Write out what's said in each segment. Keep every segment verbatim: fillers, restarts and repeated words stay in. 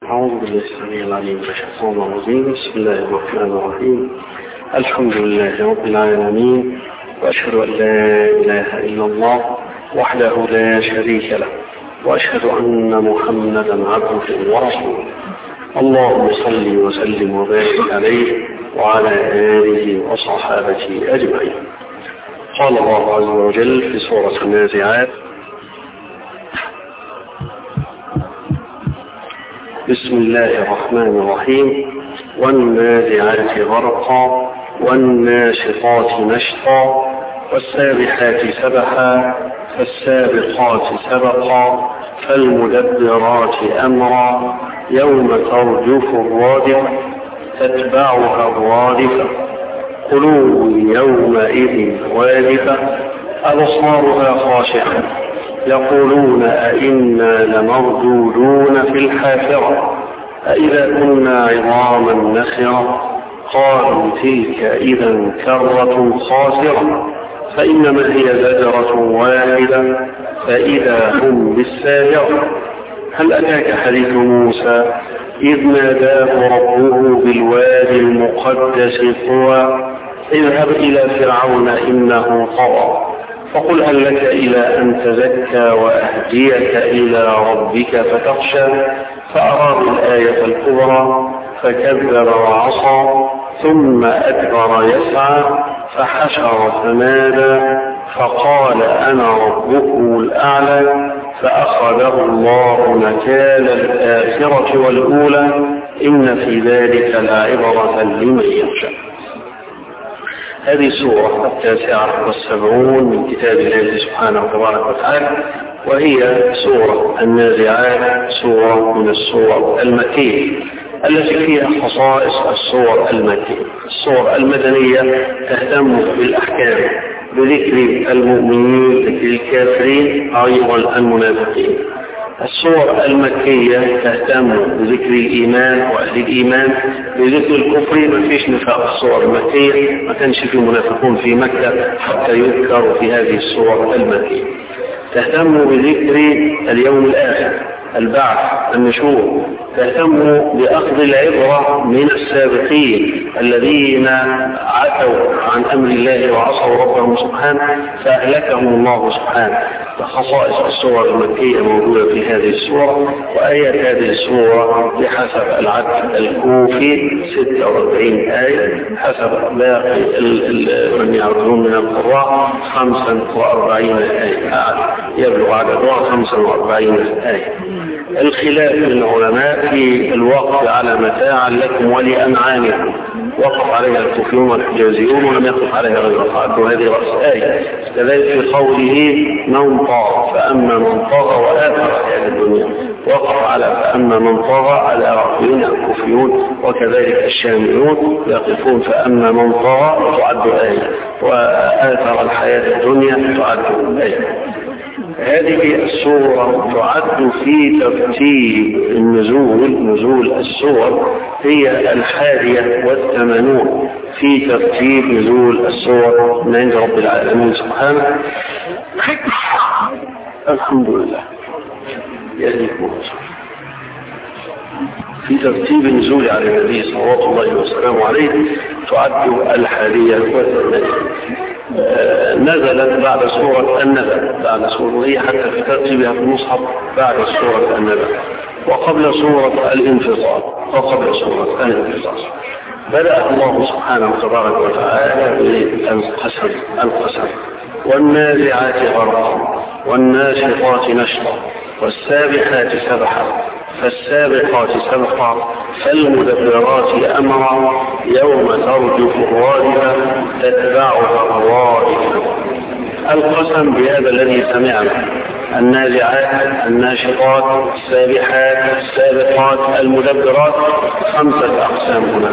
أعوذ بالله السميع العليم من الشيطان الرجيم. بسم الله الرحمن الرحيم. الحمد لله رب العالمين، وأشهد أن لا إله إلا الله وحده لا شريك له، وأشهد أن محمدا عبده ورسوله. اللهم صل وسلم وبارك عليه وعلى آله وصحابته أجمعين. قال الله عز وجل في سورة النازعات: بسم الله الرحمن الرحيم. والنازعات غرقا والناشطات نشطا والسابحات سبحا فالسابقات سبقا فالمدبرات أمرا يوم ترجف الرادفة تتبعها الرادفة قلوب يومئذ واجفة أبصارها خاشعة يقولون أئنا لمردودون في الحافرة أئذا كنا عظاما نخرة قالوا تلك إذا كرة خاسرة فإنما هي زجرة واحدة فإذا هم بالساهرة. هل أتاك حديث موسى إذ ناداه ربه بالوادي المقدس طوى اذهب إلى فرعون إنه طغى فقل هل لك إلى أن تزكى وأهديك إلى ربك فتخشى فأراد الآية الكبرى فكذب وعصى ثم أدبر يسعى فحشر فنادى فقال أنا ربكم الأعلى فأخذه الله نكال الآخرة والأولى إن في ذلك لعبرة لمن يخشى. هذه السورة التاسعة والسبعون من كتاب الله سبحانه وتبارك وتعالى، وهي سورة النازعات، سورة من السور المكية التي فيها خصائص السور المكية. السور المدنية تهتم بالأحكام بذكر المؤمنين، ذكر الكافرين، أيضا المنافقين. السور المكية تهتم بذكر الإيمان وأهل الإيمان، بذكر الكفر. ما فيش نفاق. السور المكية ما كانش في منافقون في مكة حتى يذكروا في هذه السور المكية. تهتم بذكر اليوم الآخر، البعث، النشور. تهتم بأخذ العبرة من السابقين الذين عتوا عن أمر الله وعصوا ربهم سبحانه فأهلكهم الله سبحانه. خصائص السور المكية موجودة في هذه السورة، وآيات هذه السورة بحسب العدد الكوفي ستة وأربعين آية، حسب باقي من يعرضون من القراء خمسة وأربعين آية، يبلغ عددها خمسة وأربعين آية. الخلاف العلماء في الوقف على متاعا لكم ولأنعامكم، وقف عليها الكوفيون والحجازيون ولم يقف عليها غير القائد، وهذه رأس آية. كذلك في قوله من طاغ فأما من طاغ وآثر حياة الدنيا، وقف على فأما من طاغ على رأيين الكوفيون، وكذلك الشاميون يقفون فأما من طاغ تعد آية، وآثر الحياة الدنيا تعد آية. هذه السورة تعد في ترتيب النزول، نزول السور هي الحادية والثمانون في ترتيب نزول السور من عند رب العالمين سبحانه. الحمد لله يهديكم في ترتيب النزول على النبي صلوات الله وسلامه عليه تعد الحادية والثمانون. نزلت بعد سورة النبأ، بعد سورة هي حتى في ترتيبها في المصحف بعد سورة النبأ، وقبل سورة الانفصال، وقبل سورة الانفصال. بدأ الله سبحانه وتبارك وتعالى بالقسم، القسم والنازعات غرقا والناشطات نشطا والسابحات سبحا فالسابقات سبقا فالمدبرات أمرا يوم ترجف الرادفة تتبعها الرادفة. القسم بهذا الذي سمعنا: النازعات، الناشطات، السابحات، السابقات، المدبرات، خمسة أقسام هنا.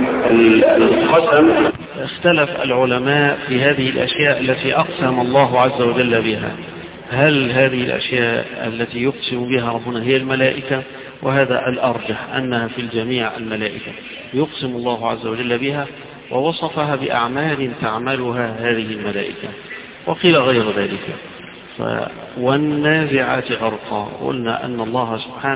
القسم اختلف العلماء في هذه الأشياء التي أقسم الله عز وجل بها. هل هذه الأشياء التي يقسم بها ربنا هي الملائكة؟ وهذا الأرجح أنها في الجميع الملائكة يقسم الله عز وجل بها، ووصفها بأعمال تعملها هذه الملائكة. وقيل غير ذلك. ف... والنازعات غرقا، قلنا أن الله سبحانه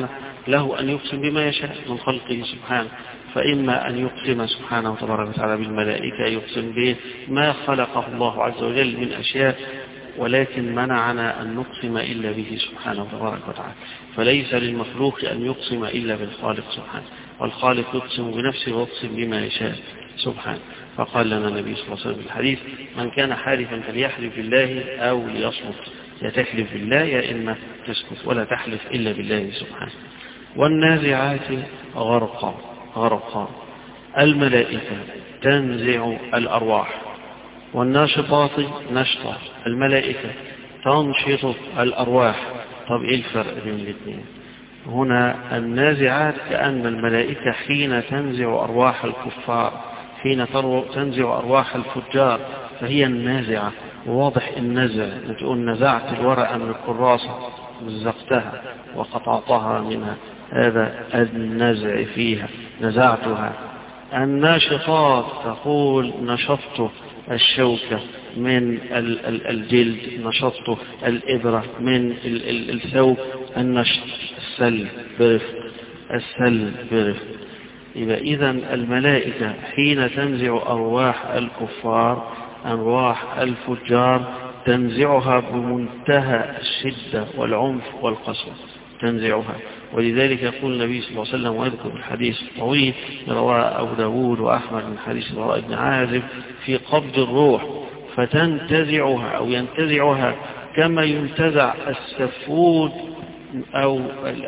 له أن يقسم بما يشاء من خلقه سبحانه، فإما أن يقسم سبحانه وتبارك وتعالى بالملائكة، يقسم بما خلقه الله عز وجل من أشياء، ولكن منعنا أن نقسم إلا به سبحانه وتبارك وتعالى. فليس للمخلوق أن يقسم إلا بالخالق سبحانه، والخالق يقسم بنفسه ويقسم بما يشاء سبحانه. فقال لنا النبي صلى الله عليه وسلم في الحديث: من كان حالفا فليحلف بالله أو ليصمت، يا تحلف بالله يا إما تسكت، ولا تحلف إلا بالله سبحانه. والنازعات غرقا غرقا، الملائكة تنزع الأرواح، والناشطات نشطا، الملائكة تنشط الأرواح. طب إيه الفرق بين الاثنين؟ هنا النازعات كأن الملائكة حين تنزع أرواح الكفار، حين تنزع أرواح الفجار، فهي النازعة. وواضح النزع، تقول نزعت الورقة من الكراسة، مزقتها وقطعتها منها، هذا النزع فيها، نزعتها. الناشطات تقول نشطت الشوكة من الجلد، نشطت الإبرة من الثوب، النشط السل برفق، السل برفق. إذا إذن الملائكة حين تنزع أرواح الكفار، أرواح الفجار، تنزعها بمنتهى الشدة والعنف والقسوة، تنزعها. ولذلك يقول النبي صلى الله عليه وسلم، ويذكر الحديث الطويل رواه أبو داود وأحمد من حديث البراء بن عازب في قبض الروح، فتنتزعها أو ينتزعها كما ينتزع السفود أو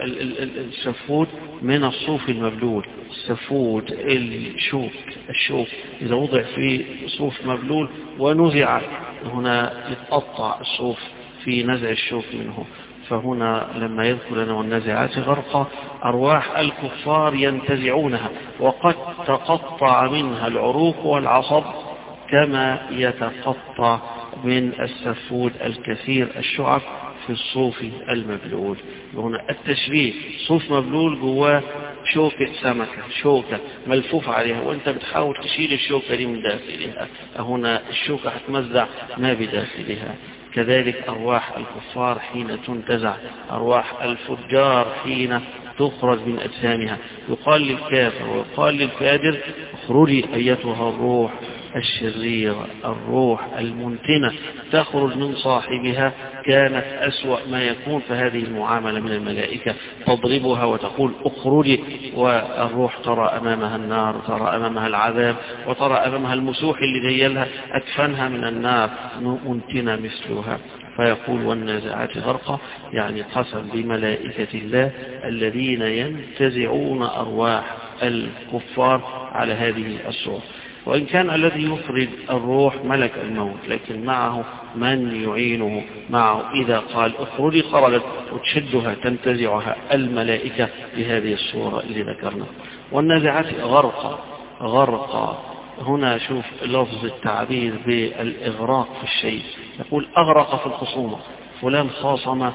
السفود من الصوف المبلول. السفود الشوك، الشوك إذا وضع في صوف مبلول ونزع، هنا يتقطع الصوف في نزع الشوك منه. فهنا لما يذكر لنا والنازعات غرقا، أرواح الكفار ينتزعونها، وقد تقطع منها العروق والعصب كما يتقطع من السفود الكثير الشعب في الصوف المبلول. هنا التشبيه، صوف مبلول جواه شوكة سمكة، شوكة ملفوفة عليها، وانت بتحاول تشيل الشوكة دي من داخلها، هنا الشوكة هتمزع ما بداخلها. كذلك أرواح الكفار حين تنتزع، أرواح الفجار حين تخرج من أجسامها. يقال للكافر ويقال للفاجر: اخرجي أيتها الروح الشريرة، الروح المنتنة، تخرج من صاحبها، كانت أسوأ ما يكون. فهذه المعاملة من الملائكة، تضربها وتقول اخرجي، والروح ترى أمامها النار، ترى أمامها العذاب، وترى أمامها المسوح اللي جاي لها أكفنها من النار منتنة مثلها. فيقول والنازعات غرقا، يعني قسم بملائكة الله الذين ينتزعون أرواح الكفار على هذه الصورة. وإن كان الذي يخرج الروح ملك الموت، لكن معه من يعينه معه، إذا قال اخرجي خرجت، وتشدها تنتزعها الملائكة بهذه الصورة اللي ذكرنا. والنازعات غرقا غرقا، هنا شوف لفظ التعبير بالإغراق في الشيء، يقول أغرق في الخصومة، فلان خاصم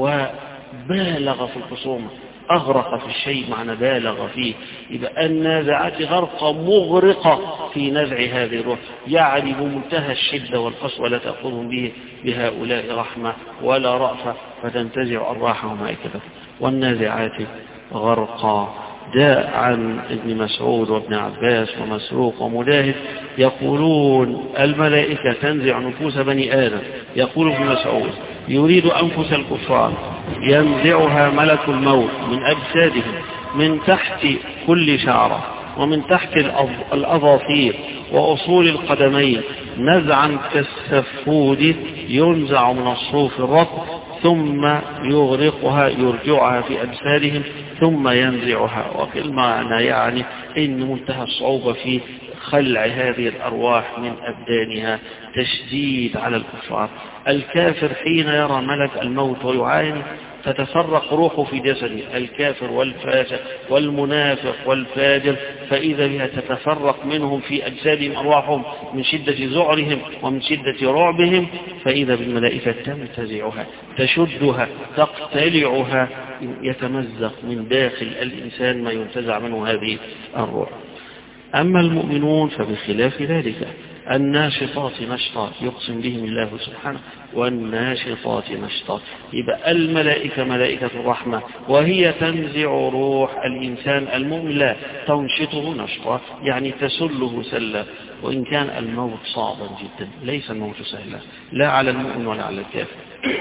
وبالغ في الخصومة، أغرق في الشيء معنى بالغ فيه. يبقى النازعات غرقة مغرقة في نزع هذه الروح، يعني بمنتهى الشدة والقسوة، لا تأخذهم به بهؤلاء رحمة ولا رأفة، فتنتزع أرواحهم هكذا. والنازعات غرقا، جاء عن ابن مسعود وابن عباس ومسروق ومجاهد يقولون الملائكة تنزع نفوس بني آدم. يقول ابن مسعود: يريد أنفس الكفار، ينزعها ملك الموت من أجسادهم، من تحت كل شعرة، ومن تحت الأظافير وأصول القدمين، نزعا كالسفود ينزع من الصوف الرطب، ثم يغرقها، يرجعها في أجسادهم، ثم ينزعها. وفي المعنى يعني إن منتهى الصعوبة في خلع هذه الأرواح من أبدانها، تشديد على الكفار. الكافر حين يرى ملك الموت ويعاني، تتفرق روحه في جسده، الكافر والفاسق والمنافق والفاجر، فإذا بها تتفرق منهم في أجسادهم أرواحهم من شدة ذعرهم ومن شدة رعبهم، فإذا بالملائكة تنتزعها، تشدها، تقتلعها، يتمزق من داخل الإنسان ما ينتزع منه هذه الروح. أما المؤمنون فبخلاف ذلك، الناشطات نشطا يقسم بهم الله سبحانه والناشطات نشطا. يبقى الملائكة ملائكة الرحمة وهي تنزع روح الإنسان المؤمن لا تنشطه نشطا، يعني تسله سلا، وإن كان الموت صعبا جدا ليس الموت سهلا لا على المؤمن ولا على الكافر.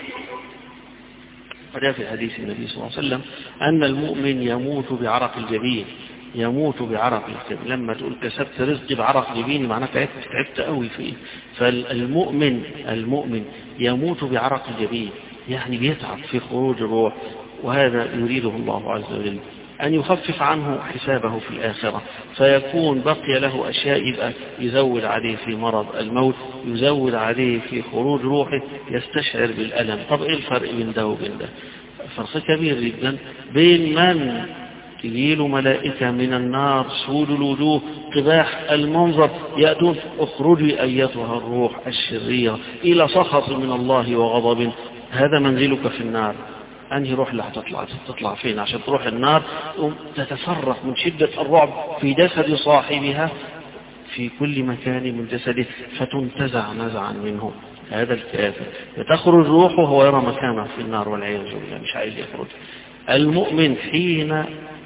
فجاء في حديث النبي صلى الله عليه وسلم أن المؤمن يموت بعرق الجبين، يموت بعرق الجبين. لما تقول كسبت رزقي بعرق جبيني معناه تعبت تعبت قوي فيه. فالمؤمن المؤمن يموت بعرق الجبين، يعني بيتعب في خروج الروح، وهذا يريده الله عز وجل أن يخفف عنه حسابه في الآخرة، فيكون بقي له أشياء يبقى يزود عليه في مرض الموت، يزود عليه في خروج روحه، يستشعر بالألم. طب إيه الفرق بين ده وبين ده؟ فرق كبير جدا بين من تجيله ملائكة من النار سود الوجوه قباح المنظر يأتون اخرجي أيتها الروح الشريرة إلى سخط من الله وغضب، هذا منزلك في النار. أنهي روح اللي هتطلع تطلع فين عشان تروح النار؟ تتفرق من شدة الرعب في جسد صاحبها في كل مكان من جسده فتنتزع نزعا منه. هذا الكافر تخرج روحه وهو يرى مكانه في النار والعياذ بالله مش عايز يخرج. المؤمن حين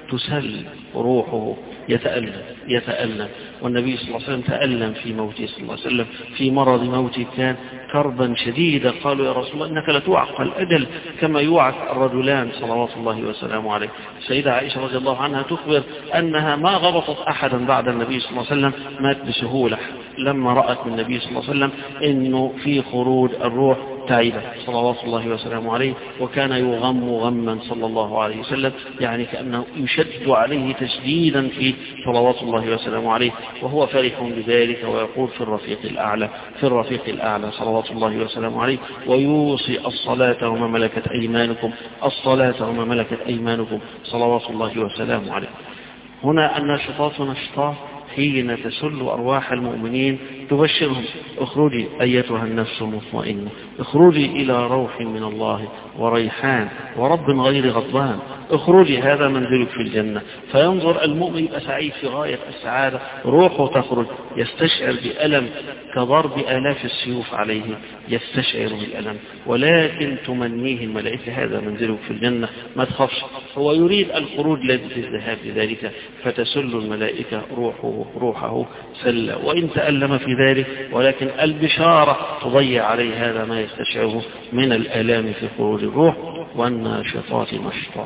تسل روحه يتألم يتألم والنبي صلى الله عليه وسلم تألم في موته صلى الله عليه وسلم، في مرض موته كان كربا شديدا. قالوا يا رسول الله إنك لتوعق الأجل كما يوعق الرجلان صلوات الله وسلامه عليه. السيدة عائشة رضي الله عنها تخبر أنها ما غبطت أحدا بعد النبي صلى الله عليه وسلم مات بسهولة لما رأت من النبي صلى الله عليه وسلم إنه في خروج الروح تعيبة صلوات الله وسلامه عليه، وكان يغم غما صلى الله عليه وسلم، يعني كأنه يشد عليه تشديدا في صلوات الله وسلامه عليه، وهو فرح بذلك ويقول في الرفيق الأعلى في الرفيق الأعلى صلوات الله وسلامه عليه. ويوصي الصلاة وما ملكت أيمانكم الصلاة وما ملكت أيمانكم صلوات الله وسلامه عليه. هنا الناشطات نشطات حين تسل أرواح المؤمنين تبشرهم اخرجي أيتها النفس المطمئنة اخرجي إلى روح من الله وريحان ورب غير غضبان، اخرجي هذا منزلك في الجنة. فينظر المؤمن يبقى سعيد في غاية السعادة، روحه تخرج يستشعر بألم كضرب آلاف السيوف عليه، يستشعر بالألم، ولكن تمنيه الملائكة هذا منزلك في الجنة ما تخافش. هو يريد الخروج للذهاب لذلك فتسل الملائكة روحه روحه سلا، وإن تألم في ذلك ولكن البشارة تضيع عليه هذا ما يستشعره من الآلام في خروج الروح. والناشطات نشطا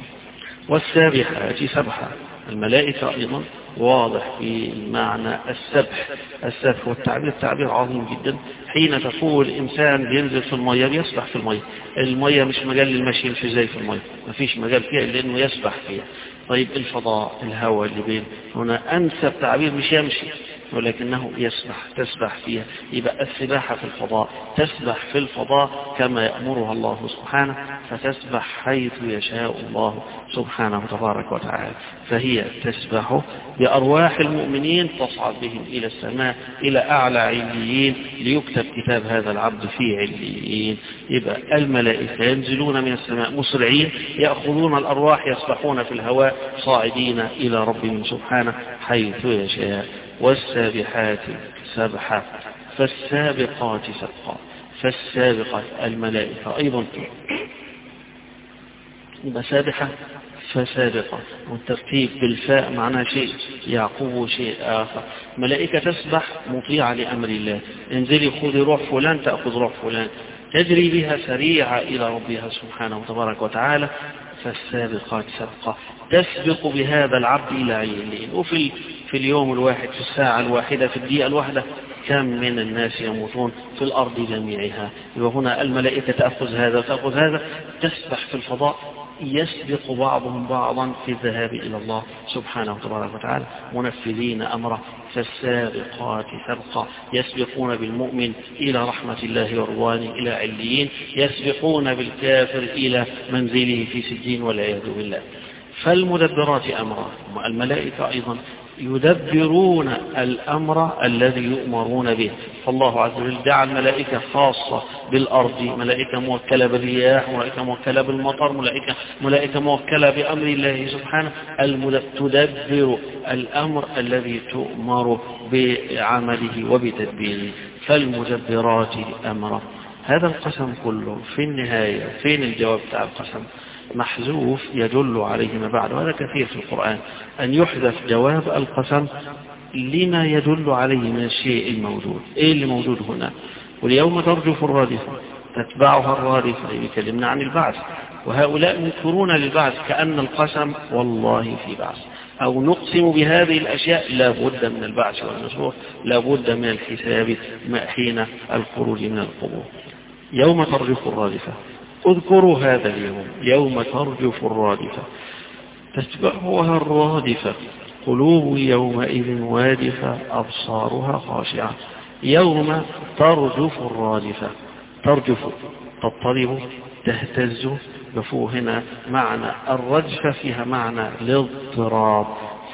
والسابحات سبحا. الملائكة أيضا واضح في معنى السبح. السبح والتعبير تعبير عظيم جدا. حين تقول إنسان بينزل في المية بيسبح في المية، المية مش مجال للمشي يمشي زي في المية، ما فيش مجال فيها إلا إنه يسبح فيها. طيب الفضاء الهواء اللي بين هنا أنسب تعبير مش يمشي ولكنه يسبح تسبح فيها. يبقى السباحة في الفضاء تسبح في الفضاء كما يأمرها الله سبحانه، فتسبح حيث يشاء الله سبحانه تبارك وتعالى. فهي تسبح بأرواح المؤمنين تصعد بهم إلى السماء إلى أعلى عليين ليكتب كتاب هذا العبد في عليين. يبقى الملائكة ينزلون من السماء مسرعين يأخذون الأرواح يسبحون في الهواء صاعدين إلى ربهم سبحانه حيث يشاء. والسابحات سبحا فالسابقات سبقا. فالسابقات الملائكة أيضا يبقى سابحة فسابقة، والترتيب بالفاء معناه شيء يعقوب شيء آخر. ملائكة تسبح مطيعة لأمر الله، انزلي خذي روح فلان تأخذ روح فلان، تجري بها سريعة إلى ربها سبحانه وتبارك وتعالى. فالسابقات سبقا تسبق بهذا العبد إلى عليين. وفي في اليوم الواحد في الساعة الواحدة في الدقيقة الواحدة كم من الناس يموتون في الأرض جميعها. وهنا الملائكة تأخذ هذا وتأخذ هذا، تسبح في الفضاء، يسبق بعضهم بعضا في الذهاب إلى الله سبحانه وتبارك وتعالى منفذين أمره. فالسابقات سبقا يسبقون بالمؤمن إلى رحمة الله ورضوانه إلى عليين، يسبقون بالكافر إلى منزله في سجين والعياذ بالله. فالمدبرات أمره. الملائكة أيضا يدبرون الأمر الذي يؤمرون به. فالله عز وجل جعل ملائكة خاصة بالأرض، ملائكة موكلة بالرياح، ملائكة موكلة بالمطر، ملائكة, ملائكة موكلة بأمر الله سبحانه، تدبر الأمر الذي تؤمر بعمله وبتدبيره. فالمدبرات أمره. هذا القسم كله في النهاية فين الجواب بتاع القسم؟ محذوف يدل عليه ما بعد، وهذا كثير في القرآن أن يحذف جواب القسم لما يدل عليه من الشيء الموجود. إيه اللي موجود هنا؟ واليوم ترجف الرادفة تتبعها الرادفة، يكلمنا عن البعث، وهؤلاء منكرون للبعث كأن القسم والله في بعث، أو نقسم بهذه الأشياء لا بد من البعث والنشور، لا بد من الحساب حين الخروج من القبور. يوم ترجف الرادفة، اذكروا هذا اليوم، يوم ترجف الرادفة تتبعها الرادفة، قلوب يومئذ وادفة أبصارها خاشعة. يوم ترجف الرادفة، ترجف تضطرب تهتز، بفو هنا معنى الرجفة فيها معنى الاضطراب.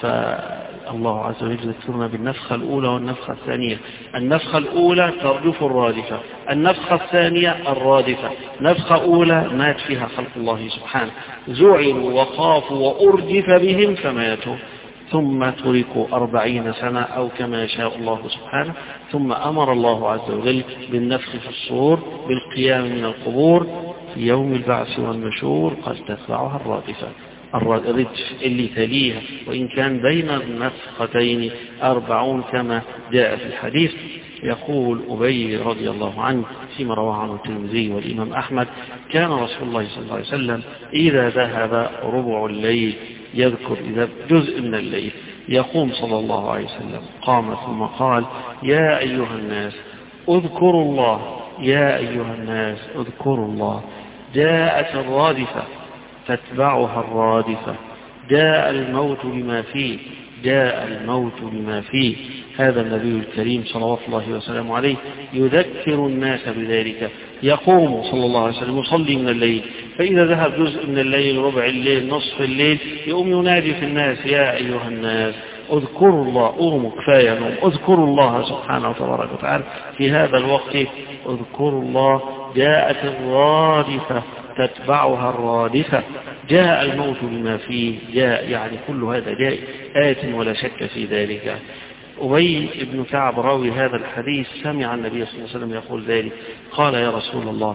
فالله عز وجل يذكرنا بالنفخة الأولى والنفخة الثانية. النفخة الأولى ترجف الرادفة، النفخة الثانية الرادفة. نفخة أولى مات فيها خلق الله سبحانه، زعلوا وخافوا وأرجف بهم فماتوا، ثم تركوا أربعين سنة أو كما يشاء الله سبحانه، ثم أمر الله عز وجل بالنفخ في الصور بالقيام من القبور في يوم البعث والنشور، قد تتبعها الرادفة، الرادفة اللي تليها، وإن كان بين النفختين أربعون كما جاء في الحديث. يقول أبي رضي الله عنه فيما رواه عنه الترمذي والإمام أحمد: كان رسول الله صلى الله عليه وسلم إذا ذهب ربع الليل يذكر إذا جزء من الليل يقوم صلى الله عليه وسلم، قام ثم قال: يا أيها الناس اذكروا الله، يا أيها الناس اذكروا الله. جاءت الرادفة تتبعها الرادفة، جاء الموت بما فيه، جاء الموت بما فيه. هذا النبي الكريم صلوات الله وسلامه عليه يذكر الناس بذلك. يقوم صلى الله عليه وسلم يصلي من الليل، فإذا ذهب جزء من الليل، ربع الليل، نصف الليل، يقوم ينادي في الناس: يا أيها الناس اذكروا الله، قوموا كفاية نوم، اذكروا الله سبحانه وتبارك وتعالى في هذا الوقت، اذكروا الله. جاءت الرادفة تتبعها الرادفة، جاء الموت بما فيه، جاء يعني كل هذا جاء آت ولا شك في ذلك. أبي بن كعب راوي هذا الحديث سمع النبي صلى الله عليه وسلم يقول ذلك، قال: يا رسول الله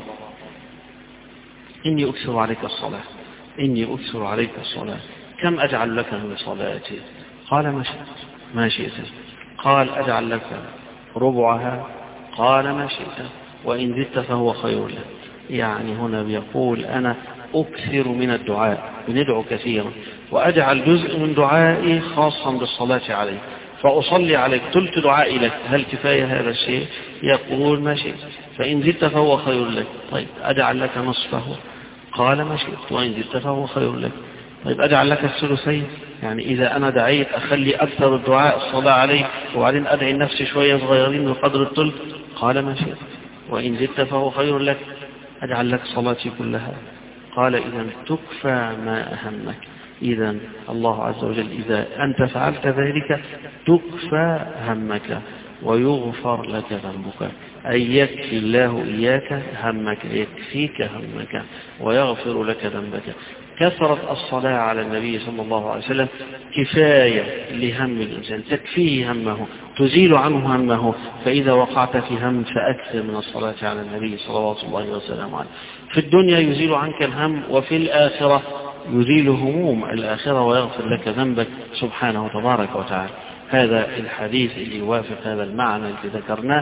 إني أكثر عليك الصلاة، إني أكثر عليك الصلاة، كم أجعل لك من صلاتي؟ قال: ما شئت، ما شئت. قال: أجعل لك ربعها؟ قال: ما شئت، وإن زدت فهو خير لك. يعني هنا بيقول أنا أكثر من الدعاء، بندعو كثيرا، وأجعل جزء من دعائي خاصا بالصلاة عليك، فأصلي عليك ثلث دعائي لك، هل كفاية هذا الشيء؟ يقول: ما شئت، فإن زدت فهو خير لك. طيب أجعل لك نصفه؟ قال: ما شئت، وإن زدت فهو خير لك. طيب أجعل لك الثلثين؟ يعني إذا أنا دعيت أخلي أكثر الدعاء الصلاة عليه، وبعدين أدعي النفس شوية صغيرين بقدر الثلث؟ قال: ما شئت، وإن زدت فهو خير لك. أجعل لك صلاتي كلها؟ قال: إذا تكفى ما أهمك. إذا الله عز وجل إذا أنت فعلت ذلك تكفى همك ويغفر لك ذنبك، أي يكفي الله إياك همك، يكفيك همك ويغفر لك ذنبك. كثرة الصلاة على النبي صلى الله عليه وسلم كفاية لهم الإنسان، تكفيه همه، تزيل عنه همه. فإذا وقعت في هم فأكثر من الصلاة على النبي صلوات الله وسلامه عليه. في الدنيا يزيل عنك الهم، وفي الآخرة يزيل هموم الآخرة ويغفر لك ذنبك سبحانه وتبارك وتعالى. هذا الحديث اللي يوافق هذا المعنى الذي ذكرناه: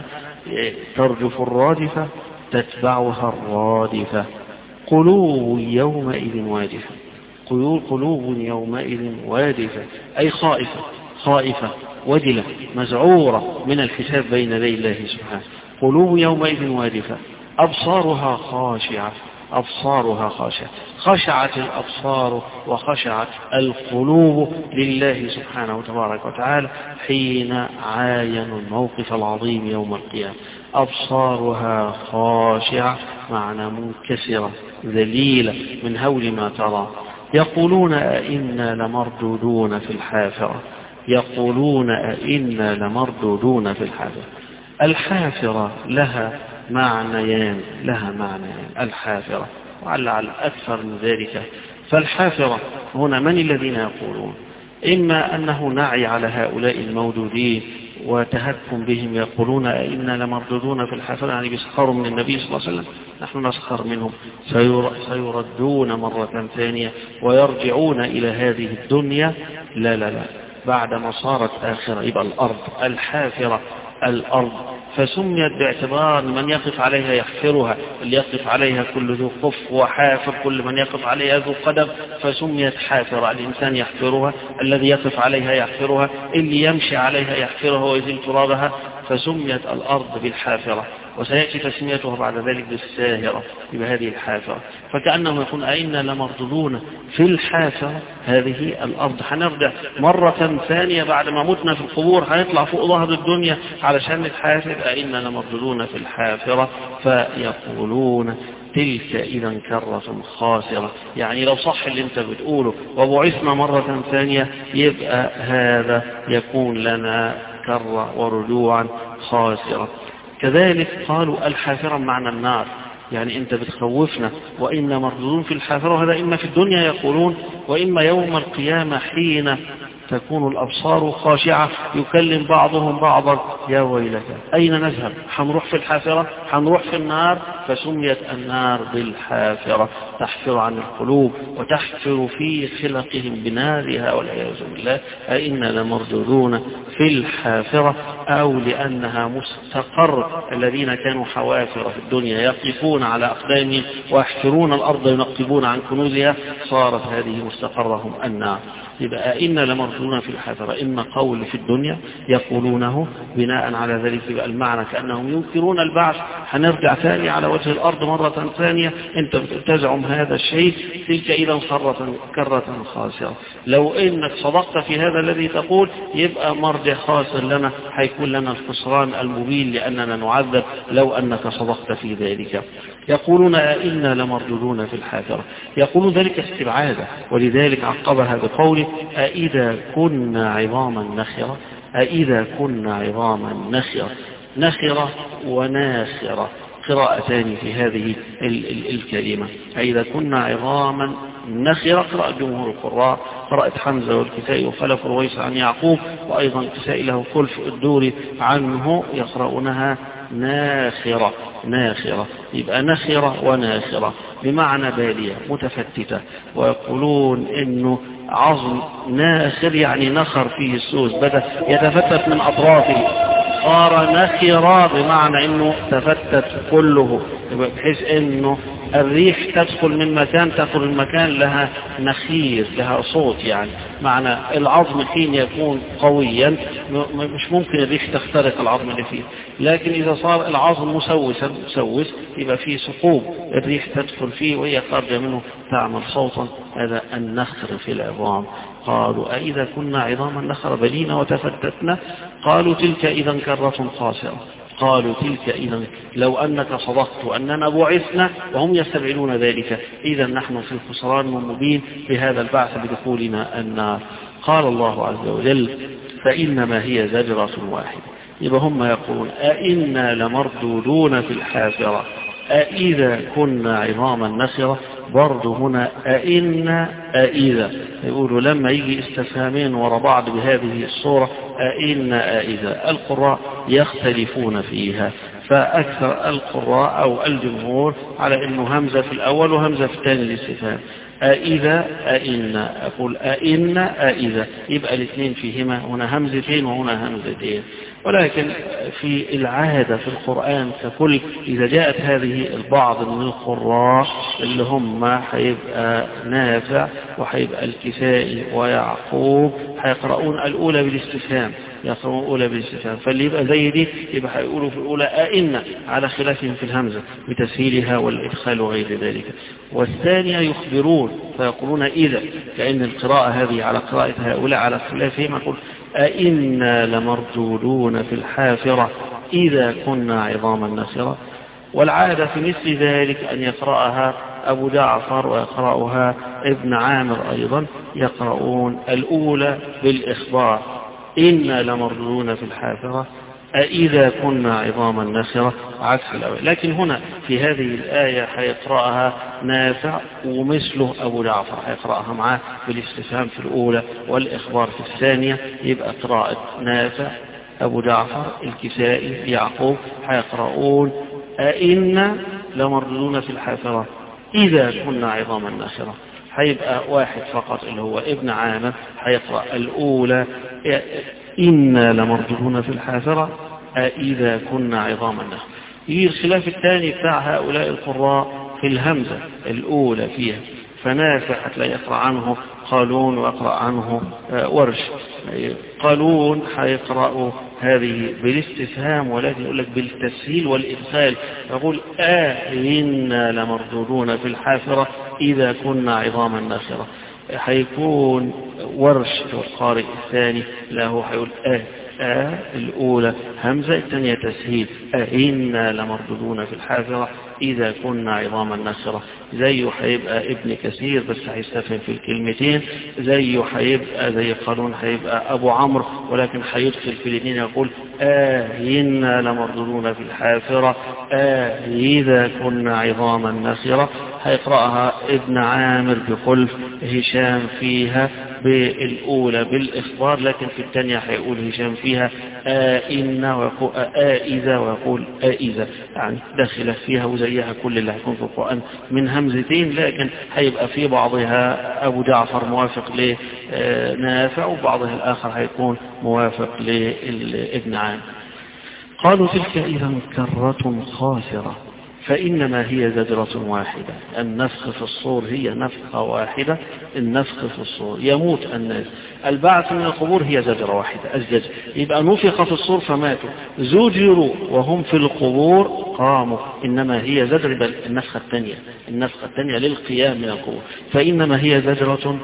ترجف الرادفة تتبعها الرادفة، قلوب يومئذ واجفة، قلوب يومئذ واجفة أي خائفة، خائفة وجلة مزعورة من الحساب بين يدي الله سبحانه. قلوب يومئذ واجفة أبصارها خاشعة، أبصارها خاشعة، خشعت الأبصار وخشعت القلوب لله سبحانه وتبارك وتعالى حين عاينوا الموقف العظيم يوم القيامة. أبصارها خاشعة معنى منكسرة ذليلة من هول ما ترى. يقولون أئنا لمردودون في الحافرة، يقولون أئنا لمردودون في الحافرة. الحافرة لها معنيان لها معنيان الحافرة وعلى أكثر من ذلك. فالحافرة هنا من الذين يقولون؟ إما أنه نعي على هؤلاء الموجودين وتهكم بهم، يقولون إنا لمردودون في الحافرة، يعني بيسخروا من النبي صلى الله عليه وسلم، نحن نسخر منهم، سيردون مرة ثانية ويرجعون إلى هذه الدنيا. لا لا لا، بعدما صارت آخرة يبقى الأرض الحافرة الأرض، فسميت باعتبار من يقف عليها يحفرها، اللي يقف عليها كل ذو قف وحافر، كل من يقف عليها ذو قدم، فسميت حافرة. الإنسان يحفرها، الذي يقف عليها يحفرها، اللي يمشي عليها يحفرها ويزيل ترابها، فسميت الأرض بالحافرة. وسيأتي تسميتها بعد ذلك بالساهرة، يبقى هذه الحافرة. فكأنه يقول أئنا لمردودون في الحافرة، هذه الأرض هنرجع مرة ثانية بعد ما متنا في القبور، هنطلع فوق ظهر الدنيا علشان الحافر، أئنا لمردودون في الحافرة. فيقولون تلك إذا كرة خاسرة، يعني لو صح اللي انت بتقوله وبعثنا مرة ثانية يبقى هذا يكون لنا كرة ورجوعا خاسرة. كذلك قالوا الحافرة معنى النار، يعني انت بتخوفنا وإنا مردودون في الحافرة، وهذا إما في الدنيا يقولون وإما يوم القيامة حين تكون الأبصار خاشعة يكلم بعضهم بعضا يا ويلك أين نذهب، حنروح في الحافرة، حنروح في النار. فسميت النار بالحافرة، تحفر عن القلوب وتحفر في خلقهم بنارها والعياذ بالله. أئنا لمردودون في الحافرة، أو لأنها مستقر الذين كانوا حوافر في الدنيا يقفون على أقدامهم ويحفرون الأرض ينقبون عن كنوزها، صارت هذه مستقرهم النار. يبقى أئنا لمردودون في الحافرة، إما قول في الدنيا يقولونه بناء على ذلك، يبقى المعنى كأنهم ينكرون البعث، هنرجع ثاني على وجه الأرض مرة ثانية، أنت تزعم هذا الشيء، تلك إذا كرة كرة خاسرة. لو إنك صدقت في هذا الذي تقول يبقى مرجع خاسر لنا، هيكون لنا الخسران المبين لأننا نعذب لو أنك صدقت في ذلك. يقولون أئنا لمردودون في الحافرة، يقولون ذلك استبعادا، ولذلك عقبها بقوله أئذا كنا عظاما نخرة. أئذا كنا عظاما نخرة، نخرة وناخرة قراءتان في هذه ال ال الكلمة. أئذا كنا عظاما نخرة قراءة جمهور القراء، قراءة حمزة والكسائي وخلف رويس عن يعقوب، وأيضا الكسائي له خلف الدوري عنه يقرؤونها ناخرة ناخرة. يبقى نخرة وناخرة بمعنى بالية متفتتة، ويقولون إنه عظم ناخر يعني نخر فيه السوس، بدأ يتفتت من أطرافه، صار نخرة بمعنى إنه تفتت كله، بحيث إنه الريح تدخل من مكان تدخل من مكان لها نخير لها صوت، يعني معنى العظم حين يكون قويا مش ممكن الريح تخترق العظم اللي فيه، لكن إذا صار العظم مسوسا مسوس يبقى فيه ثقوب الريح تدخل فيه وهي خارجة منه تعمل صوتا، هذا النخر في العظام. قالوا أئذا كنا عظاما نخر بلينا وتفتتنا، قالوا تلك إذا كرة خاسرة. قالوا تلك إذا لو أنك صدقت وأننا بعثنا، وهم يستبعدون ذلك، إذا نحن في الخسران المبين بهذا البعث بدخولنا النار. قال الله عز وجل فإنما هي زجرة واحدة. يبقى هم يقولون أئنا لمردودون في الحافرة أئذا كنا عظاما نخرة، برضو هنا أئنا أئذا، يقولوا لما يجي استفهامين وراء بعض بهذه الصورة أئنا أئذا، القراء يختلفون فيها، فأكثر القراء أو الجمهور على أنه همزة في الأول وهمزة في الثاني الاستفهام، أئذا أئنا، أقول أئنا أئذا، يبقى الاثنين فيهما هنا همزتين وهنا همزتين. ولكن في العادة في القرآن ككل إذا جاءت هذه البعض من القراء اللي هم هيبقى نافع وهيبقى الكسائي ويعقوب هيقرؤون الأولى بالاستفهام، يقرؤون الأولى بالاستفهام، فاللي يبقى زي دي يبقى هيقولوا في الأولى أئنا على خلافهم في الهمزة بتسهيلها والإدخال وغير ذلك، والثانية يخبرون فيقولون إذا، كأن القراءة هذه على قراءة هؤلاء على خلافهم، يقول أئنا لمردودون في الحافرة إذا كنا عظاما نخرة. والعادة في مثل ذلك أن يقرأها أبو جعفر ويقرأها ابن عامر أيضا، يقرؤون الأولى بالإخبار إنا لمردودون في الحافرة أإذا كنا عظاما نخرة عكس الأول. لكن هنا في هذه الآية هيقرأها نافع ومثله أبو جعفر هيقرأها معاه بالاستفهام في الأولى والإخبار في الثانية. يبقى قراءة نافع أبو جعفر الكسائي يعقوب هيقرؤون أئنا لمردودون في الحافرة إذا كنا عظاما نخرة. هيبقى واحد فقط اللي هو ابن عامر هيقرأ الأولى إنا لمردودون في الحافرة أإذا كنا عظاما نخرة. يجي الخلاف الثاني بتاع هؤلاء القراء في الهمزة الأولى فيها، فنافع هتلاقي يقرأ عنه قالون ويقرأ عنه ورش. قالون هيقرأوا هذه بالاستفهام ولكن يقول لك بالتسهيل والإدخال، يقول آئنا لمردودون في الحافرة إذا كنا عظاما نخرة. هيكون ورش القارئ الثاني له هيقول آه آه الأولى همزة الثانية تسهيل أئنا لمردودون في الحافرة إذا كنا عظاما نخرة. زيه هيبقى ابن كثير بس هيستفهم في الكلمتين، زيه هيبقى زي قانون هيبقى أبو عمرو ولكن هيدخل في الاثنين يقول آئنا لمردودون في الحافرة آه إذا كنا عظاما نخرة. هيقرأها ابن عامر بخلف، هشام فيها بالأولى بالإخبار لكن في الثانية هيقول هشام فيها آئنا ويقول آئذا ويقول آئذا، يعني داخلة فيها وزيها كل اللي هيكون في القرآن من همزتين، لكن هيبقى في بعضها أبو جعفر موافق لنافع وبعضها الآخر هيكون موافق لابن عامر. قالوا تلك إذا كرة خاسرة فإنما هي زجرة واحدة. النفخ في الصور هي نفخة واحدة، النفخ في الصور يموت الناس. البعث من القبور هي زجرة واحدة الزجر، يبقى نفخ في الصور فماتوا، زجروا وهم في القبور قاموا، إنما هي زجر بل النفخة الثانية النفخة الثانية للقيام من القبور، فإنما هي زجرة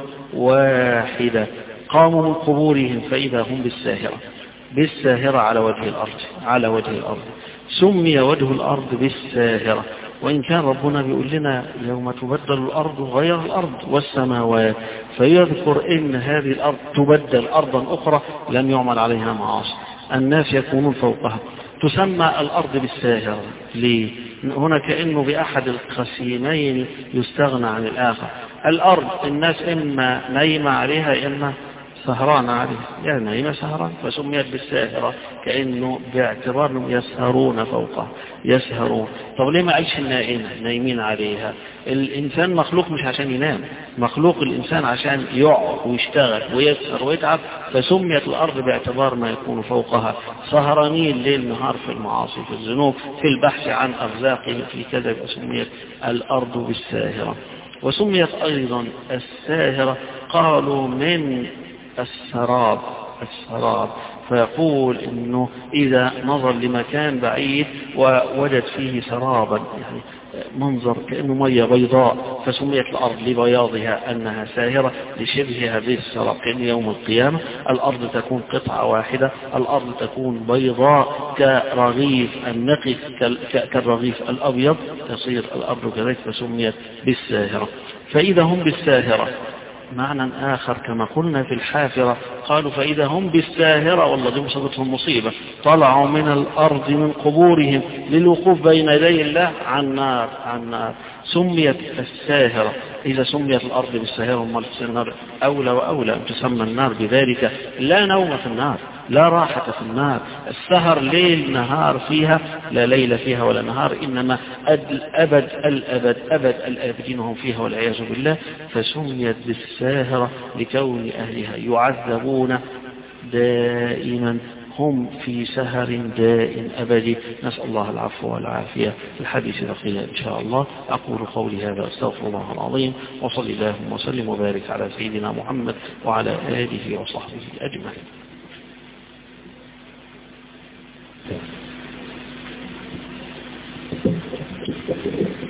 واحدة. قاموا من قبورهم فإذا هم بالساهرة بالساهرة على وجه الأرض على وجه الأرض. سمي وجه الأرض بالساهرة، وإن كان ربنا بيقول لنا يوم تبدل الأرض غير الأرض والسماوات، فيذكر إن هذه الأرض تبدل أرضا أخرى لم يعمل عليها معاصي، الناس يكونون فوقها. تسمى الأرض بالساهرة ليه؟ هنا كأنه بأحد القسيمين يستغنى عن الآخر. الأرض الناس إما نايمة عليها إما سهران عليه، يعني نايمة سهران فسميت بالساهرة كأنه باعتبار يسهرون فوقها يسهرون. طب ليه ما قالش النائمة نايمين عليها؟ الإنسان مخلوق مش عشان ينام، مخلوق الإنسان عشان يقعد ويشتغل ويسهر ويتعب، فسميت الأرض باعتبار ما يكون فوقها. سهرانين ليل نهار في المعاصي في الذنوب في البحث عن أرزاقهم في كذا، فسميت الأرض بالساهرة. وسميت أيضا الساهرة قالوا من السراب السراب فيقول إنه إذا نظر لمكان بعيد ووجد فيه سرابا، يعني منظر كأنه مية بيضاء، فسميت الأرض لبياضها أنها ساهرة لشبهها بالسراب، كأن يوم القيامة الأرض تكون قطعة واحدة، الأرض تكون بيضاء كرغيف النقي كالرغيف الأبيض، تصير الأرض كذلك فسميت بالساهرة. فإذا هم بالساهرة معنى آخر كما قلنا في الحافرة، قالوا فإذا هم بالساهرة، والله دي مصابتهم مصيبة، طلعوا من الأرض من قبورهم للوقوف بين يدي الله عن نار عن نار. سميت الساهرة. إذا سميت الأرض بالساهرة وما النار أولى وأولى أن تسمى النار بذلك. لا نوم في النار، لا راحة في النار، السهر ليل نهار فيها، لا ليل فيها ولا نهار، إنما الأبد الأبد أبد الآبدين هم فيها والعياذ بالله. فسميت بالساهرة لكون أهلها يعذبون دائما، هم في سهر دائم أبدي. نسأل الله العفو والعافية. الحديث بقية إن شاء الله. أقول قولي هذا أستغفر الله العظيم، وصل اللهم وسلم وبارك على سيدنا محمد وعلى آله وصحبه أجمعين.